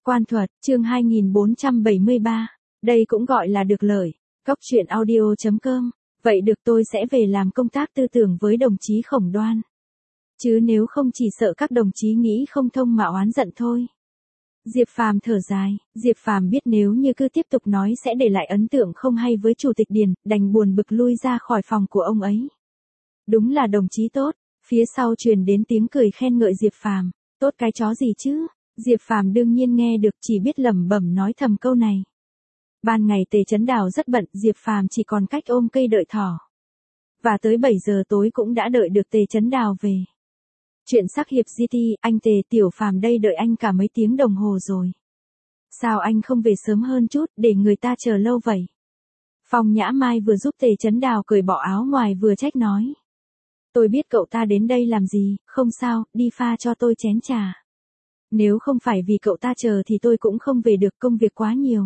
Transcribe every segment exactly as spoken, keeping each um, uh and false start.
Quan thuật, chương hai nghìn bốn trăm bảy mươi ba. Đây cũng gọi là được lợi. Cóc truyện audio chấm com. Vậy được, tôi sẽ về làm công tác tư tưởng với đồng chí Khổng Đoan. Chứ nếu không chỉ sợ các đồng chí nghĩ không thông mà oán giận thôi. Diệp Phàm thở dài, Diệp Phàm biết nếu như cứ tiếp tục nói sẽ để lại ấn tượng không hay với Chủ tịch Điền, đành buồn bực lui ra khỏi phòng của ông ấy. Đúng là đồng chí tốt. Phía sau truyền đến tiếng cười khen ngợi Diệp Phàm. Tốt cái chó gì chứ? Diệp Phàm đương nhiên nghe được, chỉ biết lẩm bẩm nói thầm câu này. Ban ngày Tề Chấn Đào rất bận, Diệp Phàm chỉ còn cách ôm cây đợi thỏ. Và tới bảy giờ tối cũng đã đợi được Tề Chấn Đào về. Chuyện sắc hiệp giê tê, anh Tề, Tiểu Phàm đây đợi anh cả mấy tiếng đồng hồ rồi. Sao anh không về sớm hơn chút, để người ta chờ lâu vậy? Phong Nhã Mai vừa giúp Tề Chấn Đào cởi bỏ áo ngoài vừa trách nói. Tôi biết cậu ta đến đây làm gì, không sao, đi pha cho tôi chén trà. Nếu không phải vì cậu ta chờ thì tôi cũng không về được, công việc quá nhiều.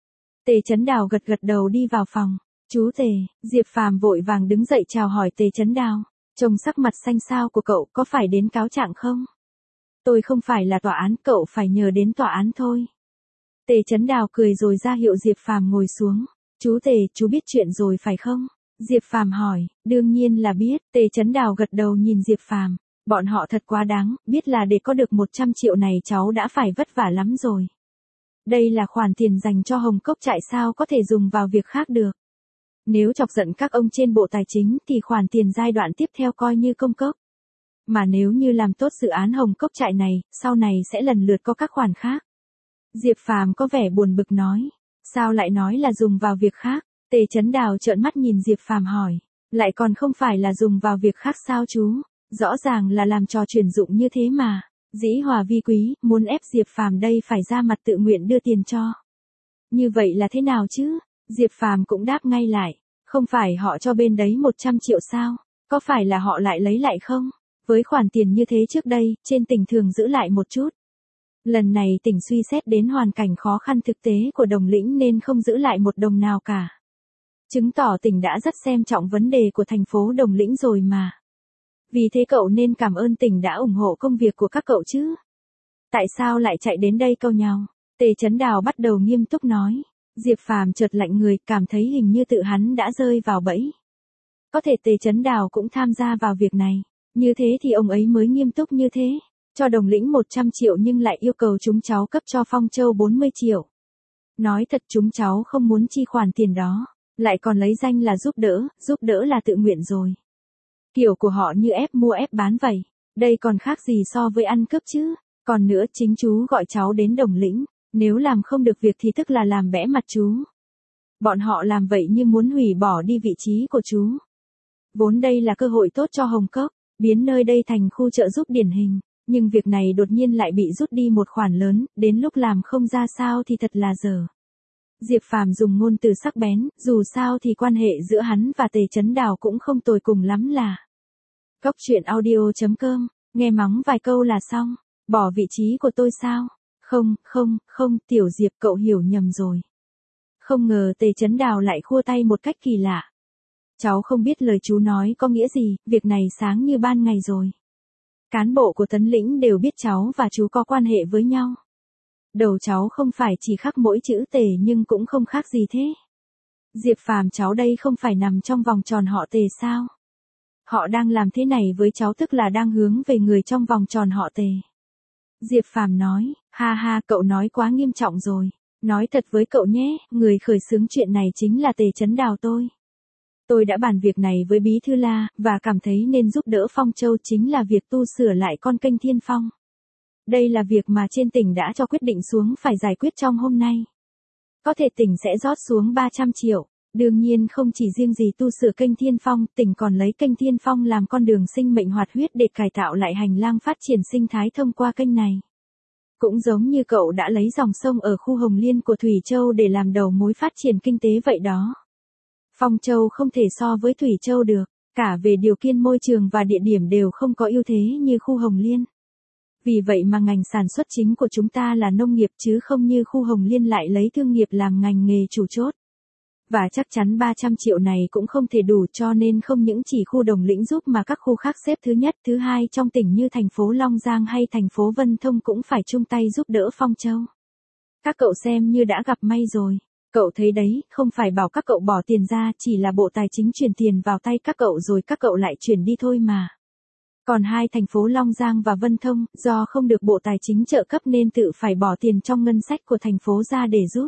Tề Chấn Đào gật gật đầu đi vào phòng. Chú Tề, Diệp Phàm vội vàng đứng dậy chào hỏi Tề Chấn Đào. Trông sắc mặt xanh xao của cậu, có phải đến cáo trạng không? Tôi không phải là tòa án, cậu phải nhờ đến tòa án thôi. Tề Chấn Đào cười rồi ra hiệu Diệp Phàm ngồi xuống. Chú Tề, chú biết chuyện rồi phải không? Diệp Phàm hỏi. Đương nhiên là biết. Tề Chấn Đào gật đầu nhìn Diệp Phàm. Bọn họ thật quá đáng, biết là để có được một trăm triệu này cháu đã phải vất vả lắm rồi. Đây là khoản tiền dành cho Hồng Cốc trại, sao có thể dùng vào việc khác được. Nếu chọc giận các ông trên Bộ Tài chính thì khoản tiền giai đoạn tiếp theo coi như công cốc. Mà nếu như làm tốt dự án Hồng Cốc trại này, sau này sẽ lần lượt có các khoản khác. Diệp Phàm có vẻ buồn bực nói. Sao lại nói là dùng vào việc khác? Tề Chấn Đào trợn mắt nhìn Diệp Phàm hỏi. Lại còn không phải là dùng vào việc khác sao chú? Rõ ràng là làm trò chuyển dụng như thế mà. Dĩ hòa vi quý, muốn ép Diệp Phàm đây phải ra mặt tự nguyện đưa tiền cho. Như vậy là thế nào chứ? Diệp Phàm cũng đáp ngay lại. Không phải họ cho bên đấy một trăm triệu sao? Có phải là họ lại lấy lại không? Với khoản tiền như thế trước đây, trên tỉnh thường giữ lại một chút. Lần này tỉnh suy xét đến hoàn cảnh khó khăn thực tế của Đồng Lĩnh nên không giữ lại một đồng nào cả. Chứng tỏ tỉnh đã rất xem trọng vấn đề của thành phố Đồng Lĩnh rồi mà. Vì thế cậu nên cảm ơn tỉnh đã ủng hộ công việc của các cậu chứ. Tại sao lại chạy đến đây câu nhau? Tề Chấn Đào bắt đầu nghiêm túc nói. Diệp Phàm chợt lạnh người, cảm thấy hình như tự hắn đã rơi vào bẫy. Có thể Tề Chấn Đào cũng tham gia vào việc này. Như thế thì ông ấy mới nghiêm túc như thế. Cho Đồng Lĩnh một trăm triệu nhưng lại yêu cầu chúng cháu cấp cho Phong Châu bốn mươi triệu. Nói thật chúng cháu không muốn chi khoản tiền đó. Lại còn lấy danh là giúp đỡ, giúp đỡ là tự nguyện rồi. Kiểu của họ như ép mua ép bán vậy. Đây còn khác gì so với ăn cướp chứ. Còn nữa chính chú gọi cháu đến Đồng Lĩnh. Nếu làm không được việc thì tức là làm bẽ mặt chú. Bọn họ làm vậy như muốn hủy bỏ đi vị trí của chú. Vốn đây là cơ hội tốt cho Hồng Cốc, biến nơi đây thành khu trợ giúp điển hình. Nhưng việc này đột nhiên lại bị rút đi một khoản lớn, đến lúc làm không ra sao thì thật là dở. Diệp Phàm dùng ngôn từ sắc bén, dù sao thì quan hệ giữa hắn và Tề Chấn Đào cũng không tồi cùng lắm là. Cóc truyện audio chấm com, nghe mắng vài câu là xong, bỏ vị trí của tôi sao? Không, không, không, Tiểu Diệp cậu hiểu nhầm rồi. Không ngờ Tề Chấn Đào lại khua tay một cách kỳ lạ. Cháu không biết lời chú nói có nghĩa gì, việc này sáng như ban ngày rồi. Cán bộ của Tấn Lĩnh đều biết cháu và chú có quan hệ với nhau. Đầu cháu không phải chỉ khắc mỗi chữ Tề nhưng cũng không khác gì thế. Diệp Phàm cháu đây không phải nằm trong vòng tròn họ Tề sao? Họ đang làm thế này với cháu tức là đang hướng về người trong vòng tròn họ Tề. Diệp Phàm nói, ha ha cậu nói quá nghiêm trọng rồi. Nói thật với cậu nhé, người khởi xướng chuyện này chính là Tề Chấn Đào tôi. Tôi đã bàn việc này với Bí Thư La, và cảm thấy nên giúp đỡ Phong Châu chính là việc tu sửa lại con kênh Thiên Phong. Đây là việc mà trên tỉnh đã cho quyết định xuống phải giải quyết trong hôm nay. Có thể tỉnh sẽ rót xuống ba trăm triệu. Đương nhiên không chỉ riêng gì tu sửa kênh Thiên Phong, tỉnh còn lấy kênh Thiên Phong làm con đường sinh mệnh hoạt huyết để cải tạo lại hành lang phát triển sinh thái thông qua kênh này. Cũng giống như cậu đã lấy dòng sông ở khu Hồng Liên của Thủy Châu để làm đầu mối phát triển kinh tế vậy đó. Phong Châu không thể so với Thủy Châu được, cả về điều kiện môi trường và địa điểm đều không có ưu thế như khu Hồng Liên. Vì vậy mà ngành sản xuất chính của chúng ta là nông nghiệp chứ không như khu Hồng Liên lại lấy thương nghiệp làm ngành nghề chủ chốt. Và chắc chắn ba trăm triệu này cũng không thể đủ cho nên không những chỉ khu Đồng Lĩnh giúp mà các khu khác xếp thứ nhất, thứ hai trong tỉnh như thành phố Long Giang hay thành phố Vân Thông cũng phải chung tay giúp đỡ Phong Châu. Các cậu xem như đã gặp may rồi. Cậu thấy đấy, không phải bảo các cậu bỏ tiền ra, chỉ là Bộ Tài chính chuyển tiền vào tay các cậu rồi các cậu lại chuyển đi thôi mà. Còn hai thành phố Long Giang và Vân Thông, do không được Bộ Tài chính trợ cấp nên tự phải bỏ tiền trong ngân sách của thành phố ra để giúp.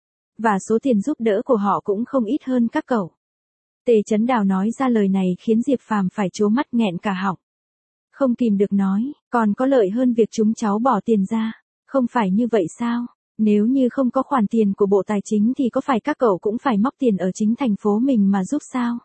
Và số tiền giúp đỡ của họ cũng không ít hơn các cậu. Tề Chấn Đào nói ra lời này khiến Diệp Phàm phải trố mắt nghẹn cả họng. Không kìm được nói, còn có lợi hơn việc chúng cháu bỏ tiền ra, không phải như vậy sao? Nếu như không có khoản tiền của Bộ Tài chính thì có phải các cậu cũng phải móc tiền ở chính thành phố mình mà giúp sao?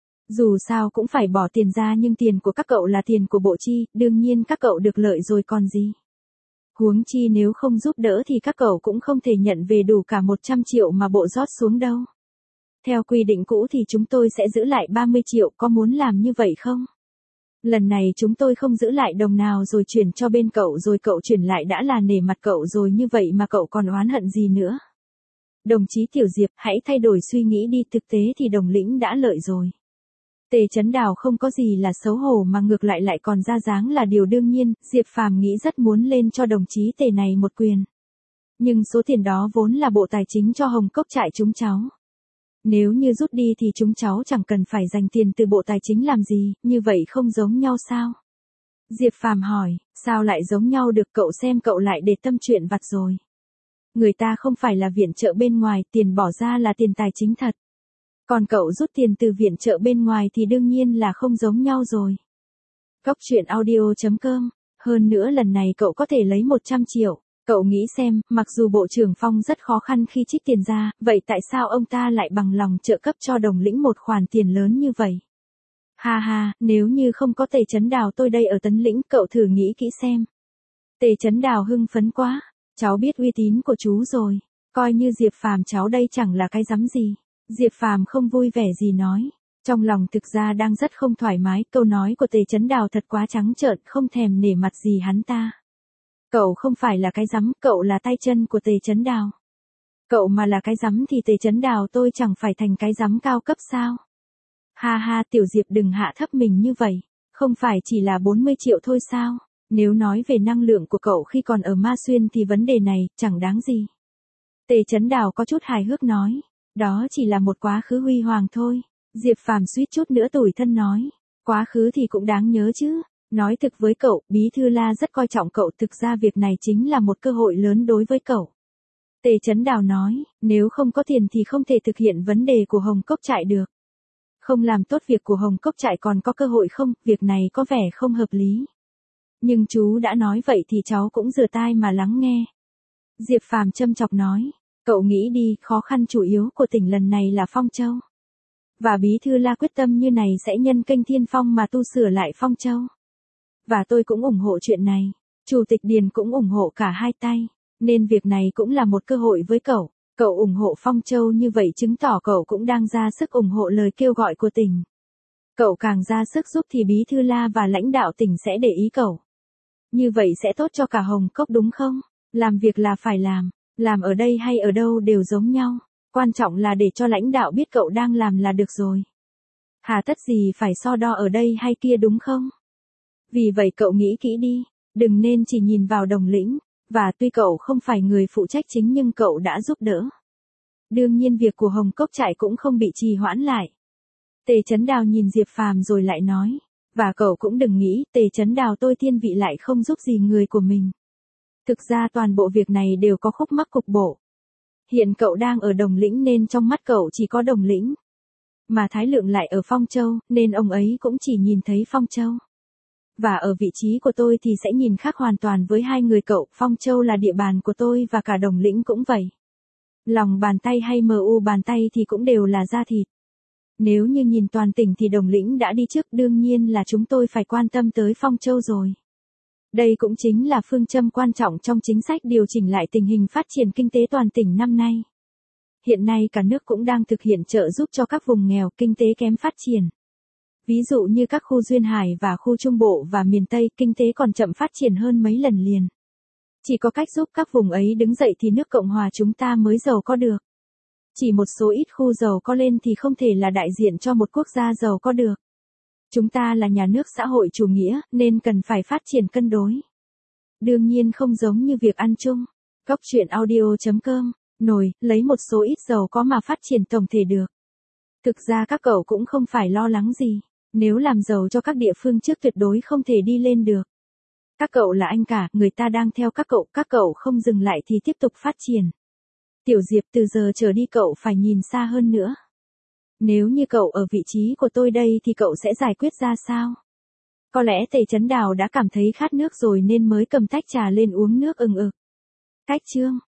Dù sao cũng phải bỏ tiền ra nhưng tiền của các cậu là tiền của Bộ chi, đương nhiên các cậu được lợi rồi còn gì. Huống chi nếu không giúp đỡ thì các cậu cũng không thể nhận về đủ cả một trăm triệu mà Bộ rót xuống đâu. Theo quy định cũ thì chúng tôi sẽ giữ lại ba mươi triệu, có muốn làm như vậy không? Lần này chúng tôi không giữ lại đồng nào rồi chuyển cho bên cậu rồi cậu chuyển lại đã là nể mặt cậu rồi, như vậy mà cậu còn oán hận gì nữa. Đồng chí Tiểu Diệp, hãy thay đổi suy nghĩ đi, thực tế thì Đồng Lĩnh đã lợi rồi. Tề Chấn Đào không có gì là xấu hổ mà ngược lại lại còn ra dáng là điều đương nhiên, Diệp Phàm nghĩ rất muốn lên cho đồng chí Tề này một quyền. Nhưng số tiền đó vốn là Bộ Tài chính cho Hồng Cốc trại chúng cháu. Nếu như rút đi thì chúng cháu chẳng cần phải dành tiền từ Bộ Tài chính làm gì, như vậy không giống nhau sao? Diệp Phàm hỏi, sao lại giống nhau được, cậu xem cậu lại để tâm chuyện vặt rồi. Người ta không phải là viện trợ bên ngoài, tiền bỏ ra là tiền tài chính thật. Còn cậu rút tiền từ viện trợ bên ngoài thì đương nhiên là không giống nhau rồi. Góc truyện audio chấm com, hơn nữa lần này cậu có thể lấy một trăm triệu. Cậu nghĩ xem, mặc dù Bộ trưởng Phong rất khó khăn khi trích tiền ra, vậy tại sao ông ta lại bằng lòng trợ cấp cho Đồng Lĩnh một khoản tiền lớn như vậy? Ha ha, nếu như không có Tề Chấn Đào tôi đây ở Tấn Lĩnh, cậu thử nghĩ kỹ xem. Tề Chấn Đào hưng phấn quá, cháu biết uy tín của chú rồi, coi như Diệp Phàm cháu đây chẳng là cái rắm gì. Diệp Phàm không vui vẻ gì nói, trong lòng thực ra đang rất không thoải mái, câu nói của Tề Chấn Đào thật quá trắng trợn, không thèm nể mặt gì hắn ta. Cậu không phải là cái rắm, cậu là tay chân của Tề Chấn Đào. Cậu mà là cái rắm thì Tề Chấn Đào tôi chẳng phải thành cái rắm cao cấp sao? Ha ha, Tiểu Diệp đừng hạ thấp mình như vậy, không phải chỉ là bốn mươi triệu thôi sao? Nếu nói về năng lượng của cậu khi còn ở Ma Xuyên thì vấn đề này chẳng đáng gì. Tề Chấn Đào có chút hài hước nói, đó chỉ là một quá khứ huy hoàng thôi. Diệp Phàm suýt chút nữa tủi thân nói, quá khứ thì cũng đáng nhớ chứ. Nói thực với cậu, Bí Thư La rất coi trọng cậu, thực ra việc này chính là một cơ hội lớn đối với cậu. Tề Chấn Đào nói, nếu không có tiền thì không thể thực hiện vấn đề của Hồng Cốc trại được. Không làm tốt việc của Hồng Cốc trại còn có cơ hội không, việc này có vẻ không hợp lý. Nhưng chú đã nói vậy thì cháu cũng rửa tai mà lắng nghe. Diệp Phàm châm chọc nói, cậu nghĩ đi, khó khăn chủ yếu của tỉnh lần này là Phong Châu. Và Bí Thư La quyết tâm như này sẽ nhân kênh Thiên Phong mà tu sửa lại Phong Châu. Và tôi cũng ủng hộ chuyện này. Chủ tịch Điền cũng ủng hộ cả hai tay. Nên việc này cũng là một cơ hội với cậu. Cậu ủng hộ Phong Châu như vậy chứng tỏ cậu cũng đang ra sức ủng hộ lời kêu gọi của tỉnh. Cậu càng ra sức giúp thì Bí Thư La và lãnh đạo tỉnh sẽ để ý cậu. Như vậy sẽ tốt cho cả Hồng Cốc đúng không? Làm việc là phải làm. Làm ở đây hay ở đâu đều giống nhau. Quan trọng là để cho lãnh đạo biết cậu đang làm là được rồi. Hà tất gì phải so đo ở đây hay kia đúng không? Vì vậy cậu nghĩ kỹ đi, đừng nên chỉ nhìn vào Đồng Lĩnh, và tuy cậu không phải người phụ trách chính nhưng cậu đã giúp đỡ. Đương nhiên việc của Hồng Cốc trại cũng không bị trì hoãn lại. Tề Chấn Đào nhìn Diệp Phàm rồi lại nói, và cậu cũng đừng nghĩ Tề Chấn Đào tôi thiên vị lại không giúp gì người của mình. Thực ra toàn bộ việc này đều có khúc mắc cục bộ. Hiện cậu đang ở Đồng Lĩnh nên trong mắt cậu chỉ có Đồng Lĩnh. Mà Thái Lượng lại ở Phong Châu, nên ông ấy cũng chỉ nhìn thấy Phong Châu. Và ở vị trí của tôi thì sẽ nhìn khác hoàn toàn với hai người cậu, Phong Châu là địa bàn của tôi và cả Đồng Lĩnh cũng vậy. Lòng bàn tay hay mờ u bàn tay thì cũng đều là da thịt. Nếu như nhìn toàn tỉnh thì Đồng Lĩnh đã đi trước, đương nhiên là chúng tôi phải quan tâm tới Phong Châu rồi. Đây cũng chính là phương châm quan trọng trong chính sách điều chỉnh lại tình hình phát triển kinh tế toàn tỉnh năm nay. Hiện nay cả nước cũng đang thực hiện trợ giúp cho các vùng nghèo, kinh tế kém phát triển. Ví dụ như các khu duyên hải và khu Trung Bộ và miền Tây, kinh tế còn chậm phát triển hơn mấy lần liền. Chỉ có cách giúp các vùng ấy đứng dậy thì nước Cộng hòa chúng ta mới giàu có được. Chỉ một số ít khu giàu có lên thì không thể là đại diện cho một quốc gia giàu có được. Chúng ta là nhà nước xã hội chủ nghĩa nên cần phải phát triển cân đối. Đương nhiên không giống như việc ăn chung. Góc truyện audio chấm com, nồi, lấy một số ít dầu có mà phát triển tổng thể được. Thực ra các cậu cũng không phải lo lắng gì, nếu làm giàu cho các địa phương trước tuyệt đối không thể đi lên được. Các cậu là anh cả, người ta đang theo các cậu, các cậu không dừng lại thì tiếp tục phát triển. Tiểu Diệp, từ giờ trở đi cậu phải nhìn xa hơn nữa. Nếu như cậu ở vị trí của tôi đây thì cậu sẽ giải quyết ra sao? Có lẽ Tề Chấn Đào đã cảm thấy khát nước rồi nên mới cầm tách trà lên uống nước ừng ực. Cách chương